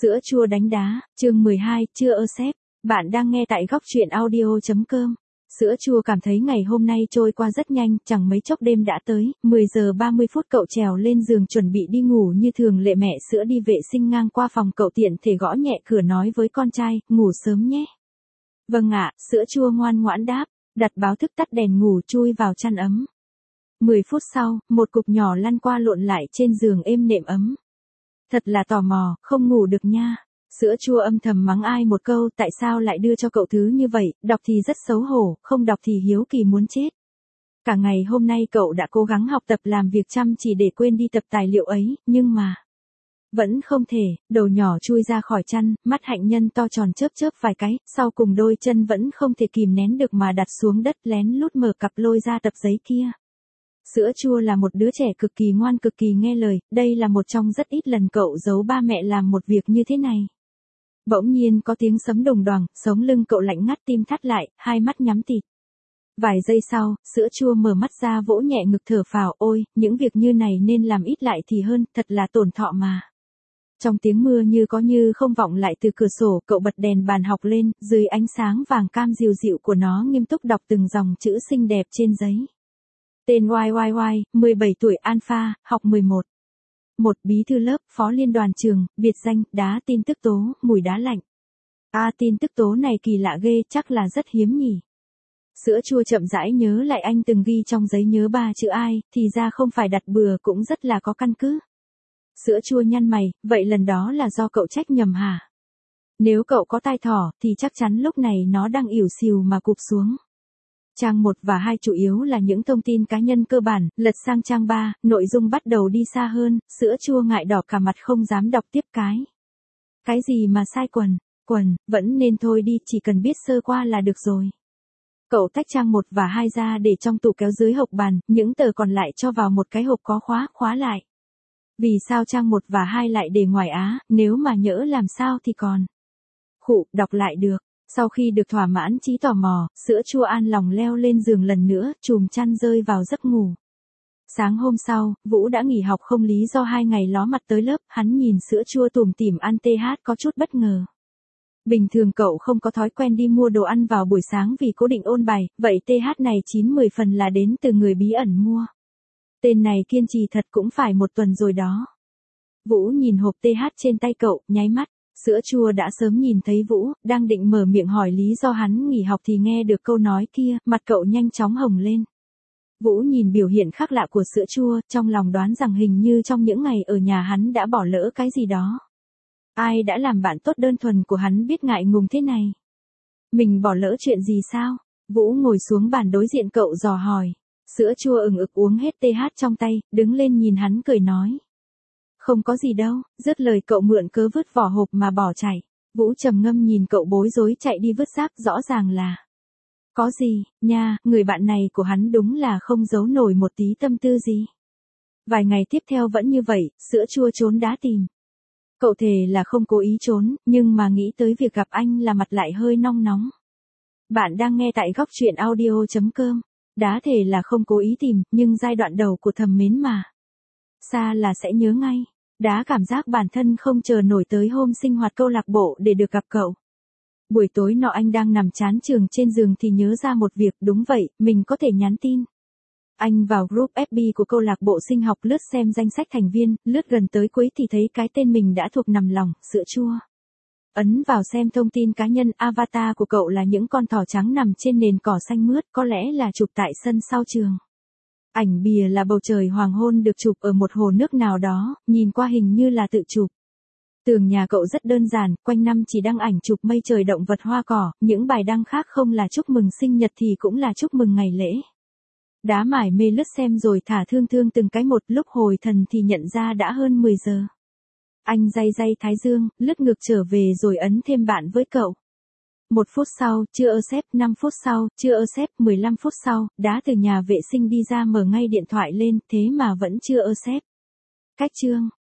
Sữa chua đánh đá, chương 12, chưa ơ sếp. Bạn đang nghe tại góc truyện audio.com. Sữa chua cảm thấy ngày hôm nay trôi qua rất nhanh, chẳng mấy chốc đêm đã tới, 10 giờ 30 phút cậu trèo lên giường chuẩn bị đi ngủ như thường lệ. Mẹ sữa đi vệ sinh ngang qua phòng cậu tiện thể gõ nhẹ cửa nói với con trai, ngủ sớm nhé. Vâng ạ, sữa chua ngoan ngoãn đáp, đặt báo thức tắt đèn ngủ chui vào chăn ấm. 10 phút sau, một cục nhỏ lăn qua lộn lại trên giường êm nệm ấm. Thật là tò mò, không ngủ được nha. Sữa chua âm thầm mắng ai một câu, tại sao lại đưa cho cậu thứ như vậy, đọc thì rất xấu hổ, không đọc thì hiếu kỳ muốn chết. Cả ngày hôm nay cậu đã cố gắng học tập làm việc chăm chỉ để quên đi tập tài liệu ấy, nhưng mà vẫn không thể. Đầu nhỏ chui ra khỏi chăn, mắt hạnh nhân to tròn chớp chớp vài cái, sau cùng đôi chân vẫn không thể kìm nén được mà đặt xuống đất, lén lút mở cặp lôi ra tập giấy kia. Sữa chua là một đứa trẻ cực kỳ ngoan, cực kỳ nghe lời, đây là một trong rất ít lần cậu giấu ba mẹ làm một việc như thế này. Bỗng nhiên có tiếng sấm đùng đoàng, sống lưng cậu lạnh ngắt, tim thắt lại, hai mắt nhắm tịt. Vài giây sau, sữa chua mở mắt ra vỗ nhẹ ngực thở phào, ôi, những việc như này nên làm ít lại thì hơn, thật là tổn thọ mà. Trong tiếng mưa như có như không vọng lại từ cửa sổ, cậu bật đèn bàn học lên, dưới ánh sáng vàng cam dịu dịu của nó nghiêm túc đọc từng dòng chữ xinh đẹp trên giấy. Tên YYY, 17 tuổi, Alpha, học 11. Một bí thư lớp, phó liên đoàn trường, biệt danh, đá tin tức tố, mùi đá lạnh. Tin tức tố này kỳ lạ ghê, chắc là rất hiếm nhỉ. Sữa chua chậm rãi nhớ lại anh từng ghi trong giấy nhớ 3 chữ ai, thì ra không phải đặt bừa, cũng rất là có căn cứ. Sữa chua nhăn mày, vậy lần đó là do cậu trách nhầm hả? Nếu cậu có tai thỏ, thì chắc chắn lúc này nó đang ỉu xìu mà cụp xuống. Trang 1 và 2 chủ yếu là những thông tin cá nhân cơ bản, lật sang trang 3, nội dung bắt đầu đi xa hơn, sữa chua ngại đỏ cả mặt không dám đọc tiếp cái. Cái gì mà sai quần, vẫn nên thôi đi, chỉ cần biết sơ qua là được rồi. Cậu tách trang 1 và 2 ra để trong tủ kéo dưới hộc bàn, những tờ còn lại cho vào một cái hộp có khóa lại. Vì sao trang 1 và 2 lại để ngoài á, nếu mà nhỡ làm sao thì còn. Đọc lại được. Sau khi được thỏa mãn trí tò mò, sữa chua an lòng leo lên giường lần nữa, chùm chăn rơi vào giấc ngủ. Sáng hôm sau, Vũ đã nghỉ học không lý do 2 ngày ló mặt tới lớp, hắn nhìn sữa chua tủm tỉm ăn TH có chút bất ngờ. Bình thường cậu không có thói quen đi mua đồ ăn vào buổi sáng vì cố định ôn bài, vậy TH này 9-10 phần là đến từ người bí ẩn mua. Tên này kiên trì thật cũng phải 1 tuần rồi đó. Vũ nhìn hộp TH trên tay cậu, nháy mắt. Sữa chua đã sớm nhìn thấy Vũ, đang định mở miệng hỏi lý do hắn nghỉ học thì nghe được câu nói kia, mặt cậu nhanh chóng hồng lên. Vũ nhìn biểu hiện khác lạ của sữa chua, trong lòng đoán rằng hình như trong những ngày ở nhà hắn đã bỏ lỡ cái gì đó. Ai đã làm bạn tốt đơn thuần của hắn biết ngại ngùng thế này? Mình bỏ lỡ chuyện gì sao? Vũ ngồi xuống bàn đối diện cậu dò hỏi. Sữa chua ừng ực uống hết TH trong tay, đứng lên nhìn hắn cười nói. Không có gì đâu, dứt lời cậu mượn cớ vứt vỏ hộp mà bỏ chạy. Vũ trầm ngâm nhìn cậu bối rối chạy đi vứt rác, rõ ràng là. Có gì, nha, người bạn này của hắn đúng là không giấu nổi một tí tâm tư gì. Vài ngày tiếp theo vẫn như vậy, sữa chua trốn đá tìm. Cậu thề là không cố ý trốn, nhưng mà nghĩ tới việc gặp anh là mặt lại hơi nong nóng. Bạn đang nghe tại góc truyện audio.com. Đá thề là không cố ý tìm, nhưng giai đoạn đầu của thầm mến mà. Xa là sẽ nhớ ngay. Đá cảm giác bản thân không chờ nổi tới hôm sinh hoạt câu lạc bộ để được gặp cậu. Buổi tối nọ anh đang nằm chán trường trên giường thì nhớ ra một việc, đúng vậy, mình có thể nhắn tin. Anh vào group FB của câu lạc bộ sinh học lướt xem danh sách thành viên, lướt gần tới cuối thì thấy cái tên mình đã thuộc nằm lòng, sữa chua. Ấn vào xem thông tin cá nhân, avatar của cậu là những con thỏ trắng nằm trên nền cỏ xanh mướt, có lẽ là chụp tại sân sau trường. Ảnh bìa là bầu trời hoàng hôn được chụp ở một hồ nước nào đó, nhìn qua hình như là tự chụp. Tường nhà cậu rất đơn giản, quanh năm chỉ đăng ảnh chụp mây trời động vật hoa cỏ, những bài đăng khác không là chúc mừng sinh nhật thì cũng là chúc mừng ngày lễ. Đá mải mê lướt xem rồi thả thương từng cái một, lúc hồi thần thì nhận ra đã hơn 10 giờ. Anh day thái dương, lướt ngược trở về rồi ấn thêm bạn với cậu. 1 phút sau, chưa ơ sếp, 5 phút sau, chưa ơ sếp, 15 phút sau, đá từ nhà vệ sinh đi ra mở ngay điện thoại lên, thế mà vẫn chưa ơ sếp. Cách chương.